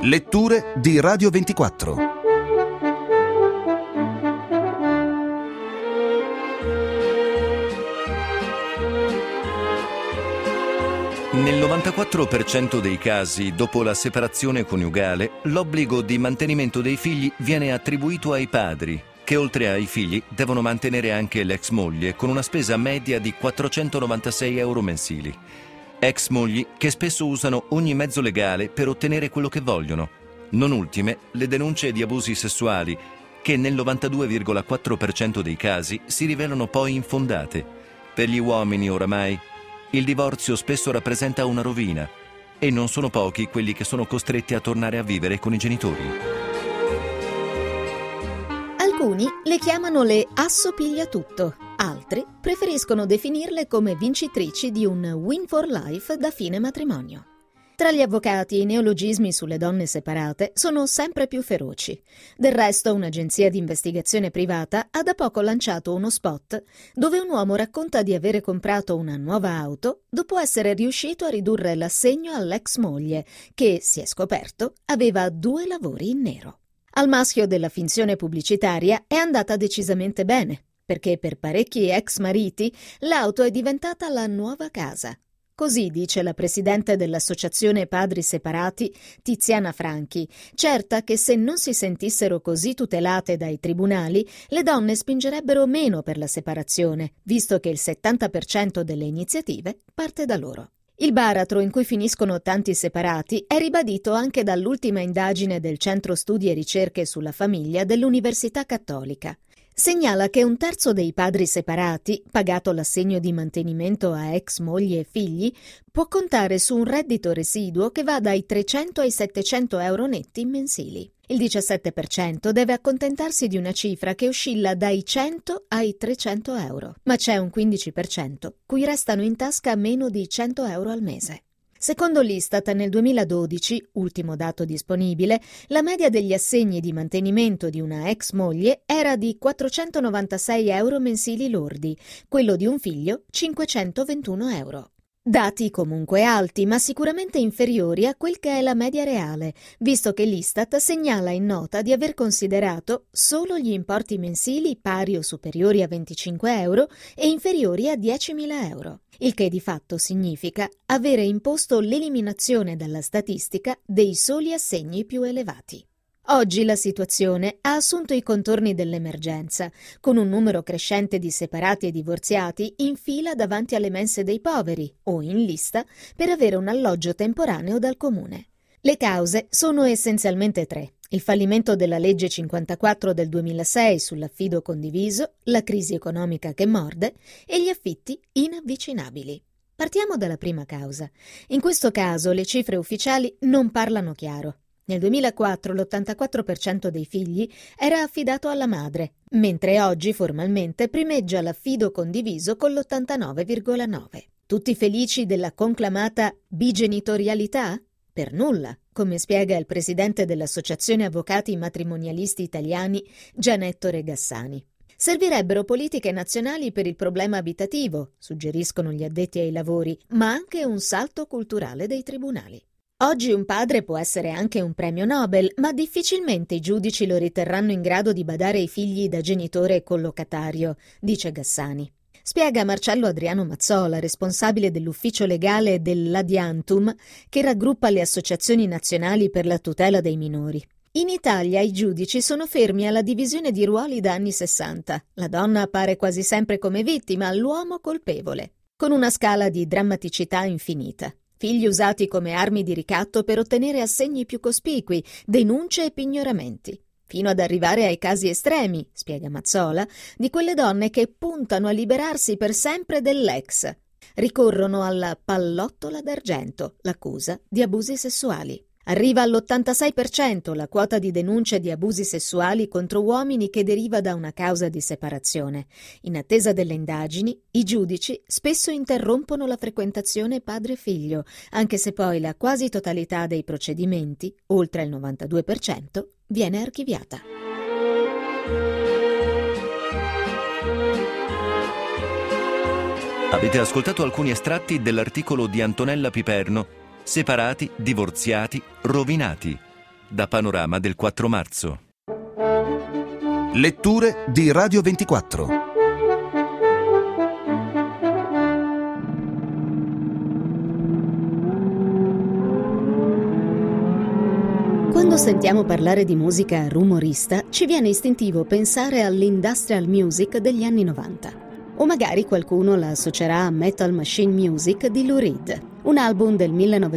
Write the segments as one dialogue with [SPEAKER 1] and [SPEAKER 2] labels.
[SPEAKER 1] Letture di Radio 24.
[SPEAKER 2] Nel 94% dei casi, dopo la separazione coniugale, l'obbligo di mantenimento dei figli viene attribuito ai padri, che oltre ai figli devono mantenere anche l'ex moglie con una spesa media di 496 euro mensili. Ex mogli che spesso usano ogni mezzo legale per ottenere quello che vogliono. Non ultime le denunce di abusi sessuali, che nel 92,4% dei casi si rivelano poi infondate. Per gli uomini oramai il divorzio spesso rappresenta una rovina e non sono pochi quelli che sono costretti a tornare a vivere con i genitori.
[SPEAKER 3] Alcuni le chiamano le assopigliatutto, altri preferiscono definirle come vincitrici di un win for life da fine matrimonio. Tra gli avvocati i neologismi sulle donne separate sono sempre più feroci. Del resto un'agenzia di investigazione privata ha da poco lanciato uno spot dove un uomo racconta di avere comprato una nuova auto dopo essere riuscito a ridurre l'assegno all'ex moglie che, si è scoperto, aveva 2 lavori in nero. Al maschio della finzione pubblicitaria è andata decisamente bene, perché per parecchi ex mariti l'auto è diventata la nuova casa. Così dice la presidente dell'Associazione Padri Separati, Tiziana Franchi, certa che se non si sentissero così tutelate dai tribunali, le donne spingerebbero meno per la separazione, visto che il 70% delle iniziative parte da loro. Il baratro in cui finiscono tanti separati è ribadito anche dall'ultima indagine del Centro Studi e Ricerche sulla Famiglia dell'Università Cattolica. Segnala che 1/3 dei padri separati, pagato l'assegno di mantenimento a ex mogli e figli, può contare su un reddito residuo che va dai 300 ai 700 euro netti mensili. Il 17% deve accontentarsi di una cifra che oscilla dai 100 ai 300 euro, ma c'è un 15% cui restano in tasca meno di 100 euro al mese. Secondo l'Istat, nel 2012, ultimo dato disponibile, la media degli assegni di mantenimento di una ex moglie era di 496 euro mensili lordi, quello di un figlio 521 euro. Dati comunque alti, ma sicuramente inferiori a quel che è la media reale, visto che l'Istat segnala in nota di aver considerato solo gli importi mensili pari o superiori a 25 euro e inferiori a 10.000 euro, il che di fatto significa avere imposto l'eliminazione dalla statistica dei soli assegni più elevati. Oggi la situazione ha assunto i contorni dell'emergenza, con un numero crescente di separati e divorziati in fila davanti alle mense dei poveri o in lista per avere un alloggio temporaneo dal comune. Le cause sono essenzialmente 3. Il fallimento della legge 54 del 2006 sull'affido condiviso, la crisi economica che morde e gli affitti inavvicinabili. Partiamo dalla prima causa. In questo caso le cifre ufficiali non parlano chiaro. Nel 2004 l'84% dei figli era affidato alla madre, mentre oggi formalmente primeggia l'affido condiviso con l'89,9%. Tutti felici della conclamata bigenitorialità? Per nulla, come spiega il presidente dell'Associazione Avvocati Matrimonialisti Italiani, Gianetto Regassani. Servirebbero politiche nazionali per il problema abitativo, suggeriscono gli addetti ai lavori, ma anche un salto culturale dei tribunali. Oggi un padre può essere anche un premio Nobel, ma difficilmente i giudici lo riterranno in grado di badare ai figli da genitore e collocatario, dice Gassani. Spiega Marcello Adriano Mazzola, responsabile dell'ufficio legale dell'Adiantum, che raggruppa le associazioni nazionali per la tutela dei minori. In Italia i giudici sono fermi alla divisione di ruoli da anni 60. La donna appare quasi sempre come vittima, l'uomo colpevole, con una scala di drammaticità infinita. Figli usati come armi di ricatto per ottenere assegni più cospicui, denunce e pignoramenti, fino ad arrivare ai casi estremi, spiega Mazzola, di quelle donne che puntano a liberarsi per sempre dell'ex. Ricorrono alla pallottola d'argento, l'accusa di abusi sessuali. Arriva all'86% la quota di denunce di abusi sessuali contro uomini che deriva da una causa di separazione. In attesa delle indagini, i giudici spesso interrompono la frequentazione padre-figlio, anche se poi la quasi totalità dei procedimenti, oltre il 92%, viene archiviata.
[SPEAKER 2] Avete ascoltato alcuni estratti dell'articolo di Antonella Piperno, Separati, divorziati, rovinati, da Panorama del 4 marzo.
[SPEAKER 1] Letture di Radio 24.
[SPEAKER 3] Quando sentiamo parlare di musica rumorista, ci viene istintivo pensare all'industrial music degli anni 90. O magari qualcuno la associerà a Metal Machine Music di Lou Reed, un album del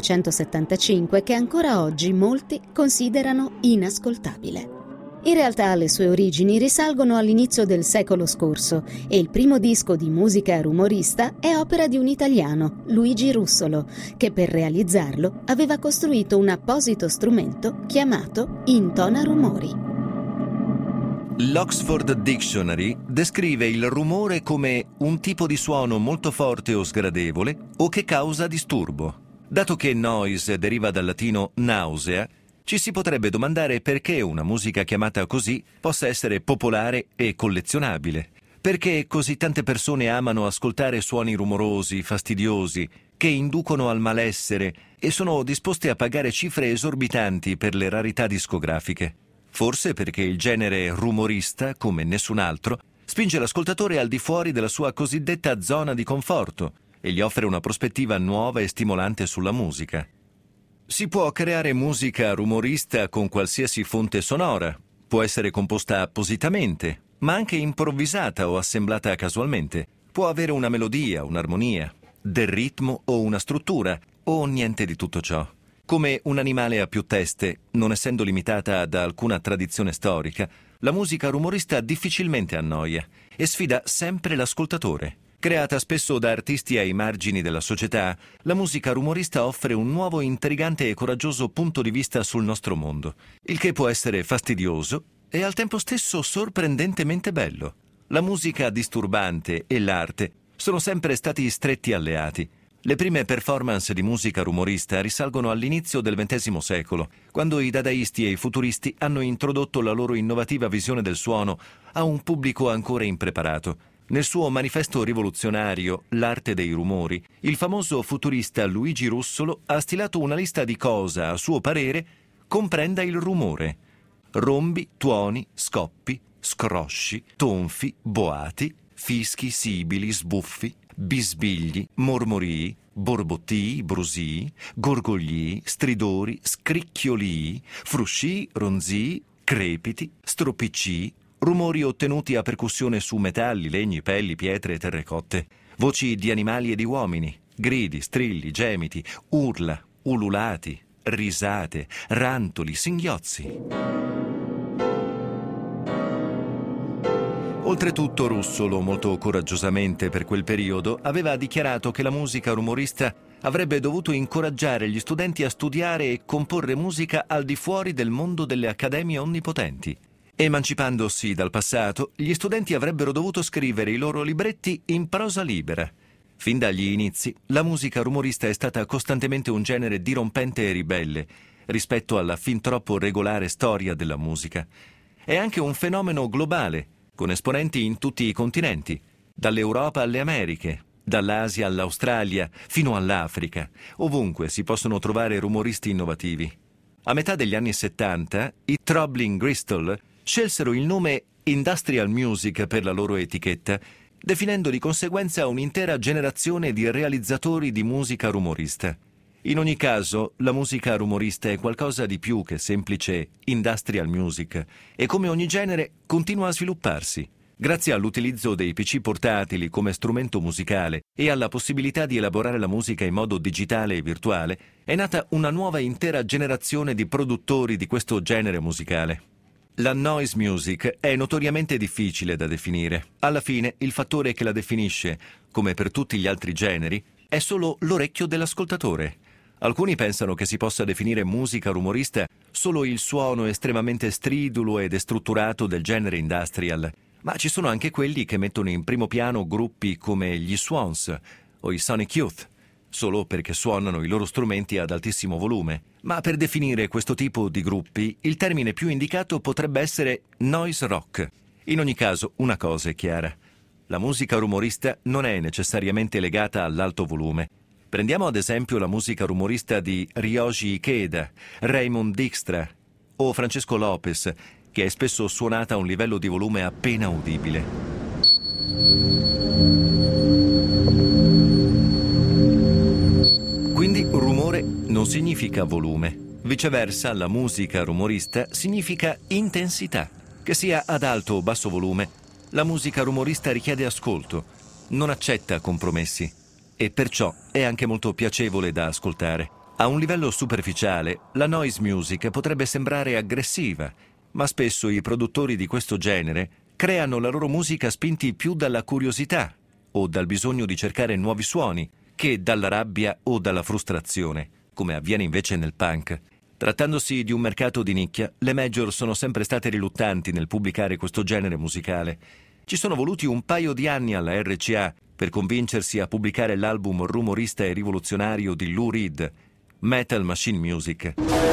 [SPEAKER 3] 1975 che ancora oggi molti considerano inascoltabile. In realtà le sue origini risalgono all'inizio del secolo scorso e il primo disco di musica rumorista è opera di un italiano, Luigi Russolo, che per realizzarlo aveva costruito un apposito strumento chiamato intonarumori.
[SPEAKER 2] L'Oxford Dictionary descrive il rumore come un tipo di suono molto forte o sgradevole o che causa disturbo. Dato che noise deriva dal latino nausea, ci si potrebbe domandare perché una musica chiamata così possa essere popolare e collezionabile. Perché così tante persone amano ascoltare suoni rumorosi, fastidiosi, che inducono al malessere e sono disposte a pagare cifre esorbitanti per le rarità discografiche. Forse perché il genere rumorista, come nessun altro, spinge l'ascoltatore al di fuori della sua cosiddetta zona di conforto e gli offre una prospettiva nuova e stimolante sulla musica. Si può creare musica rumorista con qualsiasi fonte sonora, può essere composta appositamente, ma anche improvvisata o assemblata casualmente. Può avere una melodia, un'armonia, del ritmo o una struttura, o niente di tutto ciò. Come un animale a più teste, non essendo limitata da alcuna tradizione storica, la musica rumorista difficilmente annoia e sfida sempre l'ascoltatore. Creata spesso da artisti ai margini della società, la musica rumorista offre un nuovo, intrigante e coraggioso punto di vista sul nostro mondo, il che può essere fastidioso e al tempo stesso sorprendentemente bello. La musica disturbante e l'arte sono sempre stati stretti alleati. Le prime performance di musica rumorista risalgono all'inizio del XX secolo, quando i dadaisti e i futuristi hanno introdotto la loro innovativa visione del suono a un pubblico ancora impreparato. Nel suo manifesto rivoluzionario, L'arte dei rumori, il famoso futurista Luigi Russolo ha stilato una lista di cosa, a suo parere, comprenda il rumore. Rombi, tuoni, scoppi, scrosci, tonfi, boati, fischi, sibili, sbuffi, bisbigli, mormorii, borbottii, brusii, gorgogli, stridori, scricchiolii, fruscii, ronzii, crepiti, stroppicii, rumori ottenuti a percussione su metalli, legni, pelli, pietre e terrecotte, voci di animali e di uomini, gridi, strilli, gemiti, urla, ululati, risate, rantoli, singhiozzi. Oltretutto Russolo, molto coraggiosamente per quel periodo, aveva dichiarato che la musica rumorista avrebbe dovuto incoraggiare gli studenti a studiare e comporre musica al di fuori del mondo delle accademie onnipotenti. Emancipandosi dal passato, gli studenti avrebbero dovuto scrivere i loro libretti in prosa libera. Fin dagli inizi, la musica rumorista è stata costantemente un genere dirompente e ribelle rispetto alla fin troppo regolare storia della musica. È anche un fenomeno globale, con esponenti in tutti i continenti, dall'Europa alle Americhe, dall'Asia all'Australia, fino all'Africa. Ovunque si possono trovare rumoristi innovativi. A metà degli anni 70, i Troubling Gristle scelsero il nome Industrial Music per la loro etichetta, definendo di conseguenza un'intera generazione di realizzatori di musica rumorista. In ogni caso, la musica rumorista è qualcosa di più che semplice industrial music e come ogni genere continua a svilupparsi. Grazie all'utilizzo dei PC portatili come strumento musicale e alla possibilità di elaborare la musica in modo digitale e virtuale, è nata una nuova intera generazione di produttori di questo genere musicale. La noise music è notoriamente difficile da definire. Alla fine, il fattore che la definisce, come per tutti gli altri generi, è solo l'orecchio dell'ascoltatore. Alcuni pensano che si possa definire musica rumorista solo il suono estremamente stridulo ed destrutturato del genere industrial, ma ci sono anche quelli che mettono in primo piano gruppi come gli Swans o i Sonic Youth, solo perché suonano i loro strumenti ad altissimo volume. Ma per definire questo tipo di gruppi, il termine più indicato potrebbe essere noise rock. In ogni caso, una cosa è chiara: la musica rumorista non è necessariamente legata all'alto volume. Prendiamo ad esempio la musica rumorista di Ryoji Ikeda, Raymond Dykstra, o Francesco Lopez, che è spesso suonata a un livello di volume appena udibile. Quindi rumore non significa volume. Viceversa, la musica rumorista significa intensità. Che sia ad alto o basso volume, la musica rumorista richiede ascolto, non accetta compromessi e perciò è anche molto piacevole da ascoltare. A un livello superficiale, la noise music potrebbe sembrare aggressiva, ma spesso i produttori di questo genere creano la loro musica spinti più dalla curiosità o dal bisogno di cercare nuovi suoni che dalla rabbia o dalla frustrazione, come avviene invece nel punk. Trattandosi di un mercato di nicchia, le major sono sempre state riluttanti nel pubblicare questo genere musicale. Ci sono voluti un paio di anni alla RCA per convincersi a pubblicare l'album rumorista e rivoluzionario di Lou Reed, Metal Machine Music.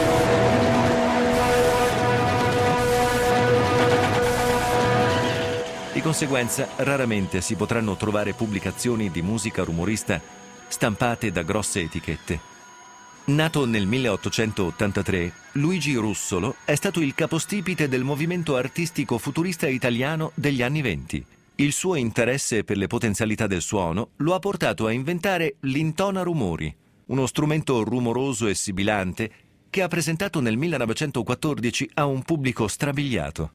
[SPEAKER 2] Di conseguenza, raramente si potranno trovare pubblicazioni di musica rumorista stampate da grosse etichette. Nato nel 1883, Luigi Russolo è stato il capostipite del movimento artistico futurista italiano degli anni '20. Il suo interesse per le potenzialità del suono lo ha portato a inventare l'intonarumori, uno strumento rumoroso e sibilante che ha presentato nel 1914 a un pubblico strabiliato.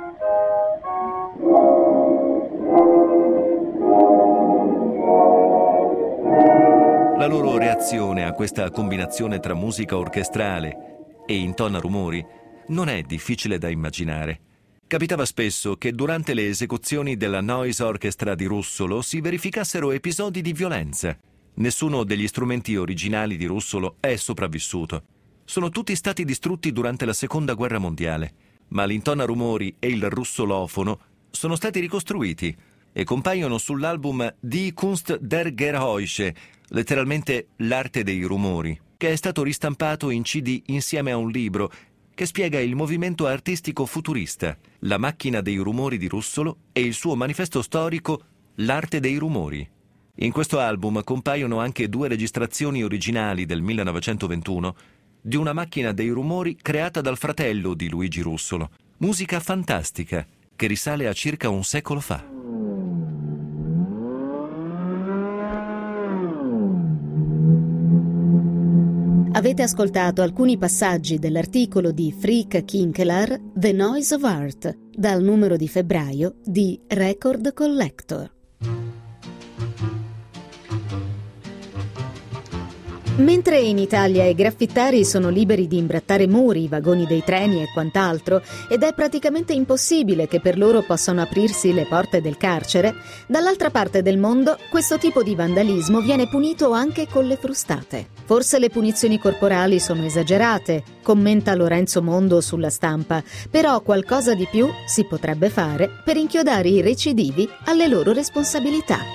[SPEAKER 2] La loro reazione a questa combinazione tra musica orchestrale e intonarumori non è difficile da immaginare. Capitava spesso che durante le esecuzioni della Noise Orchestra di Russolo si verificassero episodi di violenza. Nessuno degli strumenti originali di Russolo è sopravvissuto. Sono tutti stati distrutti durante la Seconda Guerra Mondiale, ma l'intonarumori e il russolofono sono stati ricostruiti e compaiono sull'album Die Kunst der Geräusche, letteralmente l'arte dei rumori, che è stato ristampato in CD insieme a un libro che spiega il movimento artistico futurista, la macchina dei rumori di Russolo e il suo manifesto storico, l'arte dei rumori. In questo album compaiono anche 2 registrazioni originali del 1921 di una macchina dei rumori creata dal fratello di Luigi Russolo. Musica fantastica che risale a circa un secolo fa.
[SPEAKER 3] Avete ascoltato alcuni passaggi dell'articolo di Freek Kinkelar, The Noise of Art, dal numero di febbraio di Record Collector. Mentre in Italia i graffittari sono liberi di imbrattare muri, vagoni dei treni e quant'altro, ed è praticamente impossibile che per loro possano aprirsi le porte del carcere, dall'altra parte del mondo questo tipo di vandalismo viene punito anche con le frustate. Forse le punizioni corporali sono esagerate, commenta Lorenzo Mondo sulla Stampa, però qualcosa di più si potrebbe fare per inchiodare i recidivi alle loro responsabilità.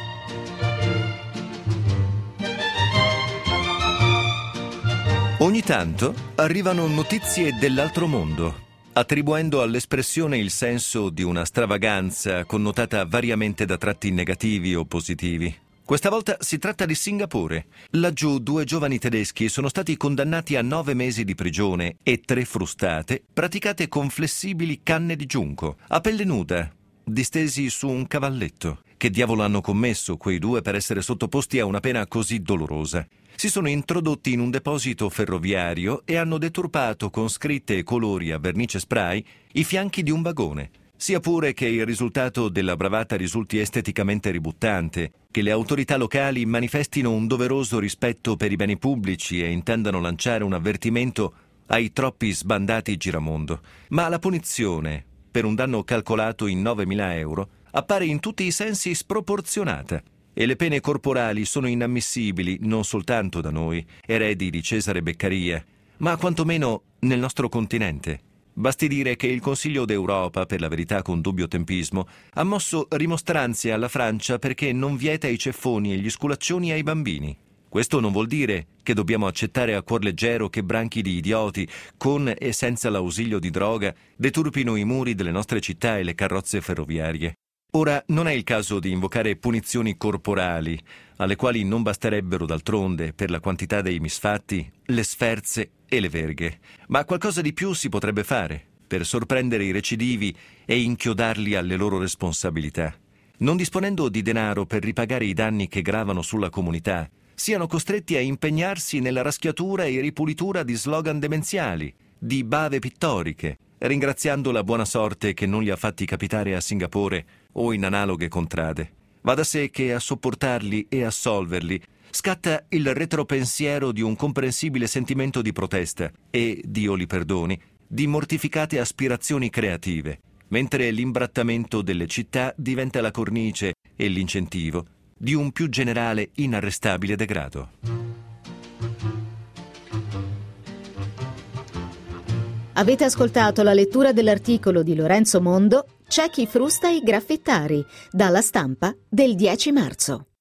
[SPEAKER 2] Ogni tanto arrivano notizie dell'altro mondo, attribuendo all'espressione il senso di una stravaganza connotata variamente da tratti negativi o positivi. Questa volta si tratta di Singapore. Laggiù 2 giovani tedeschi sono stati condannati a 9 mesi di prigione e 3 frustate praticate con flessibili canne di giunco, a pelle nuda, distesi su un cavalletto. Che diavolo hanno commesso quei 2 per essere sottoposti a una pena così dolorosa? Si sono introdotti in un deposito ferroviario e hanno deturpato con scritte e colori a vernice spray i fianchi di un vagone. Sia pure che il risultato della bravata risulti esteticamente ributtante, che le autorità locali manifestino un doveroso rispetto per i beni pubblici e intendano lanciare un avvertimento ai troppi sbandati giramondo. Ma la punizione, per un danno calcolato in 9.000 euro, appare in tutti i sensi sproporzionata. E le pene corporali sono inammissibili non soltanto da noi, eredi di Cesare Beccaria, ma quantomeno nel nostro continente. Basti dire che il Consiglio d'Europa, per la verità con dubbio tempismo, ha mosso rimostranze alla Francia perché non vieta i ceffoni e gli sculaccioni ai bambini. Questo non vuol dire che dobbiamo accettare a cuor leggero che branchi di idioti, con e senza l'ausilio di droga, deturpino i muri delle nostre città e le carrozze ferroviarie. Ora, non è il caso di invocare punizioni corporali, alle quali non basterebbero d'altronde, per la quantità dei misfatti, le sferze e le verghe, ma qualcosa di più si potrebbe fare per sorprendere i recidivi e inchiodarli alle loro responsabilità. Non disponendo di denaro per ripagare i danni che gravano sulla comunità, siano costretti a impegnarsi nella raschiatura e ripulitura di slogan demenziali, di bave pittoriche, ringraziando la buona sorte che non li ha fatti capitare a Singapore o in analoghe contrade. Va da sé che a sopportarli e assolverli scatta il retropensiero di un comprensibile sentimento di protesta e, Dio li perdoni, di mortificate aspirazioni creative, mentre l'imbrattamento delle città diventa la cornice e l'incentivo di un più generale inarrestabile degrado.
[SPEAKER 3] Avete ascoltato la lettura dell'articolo di Lorenzo Mondo "C'è chi frusta i graffitari", dalla Stampa del 10 marzo.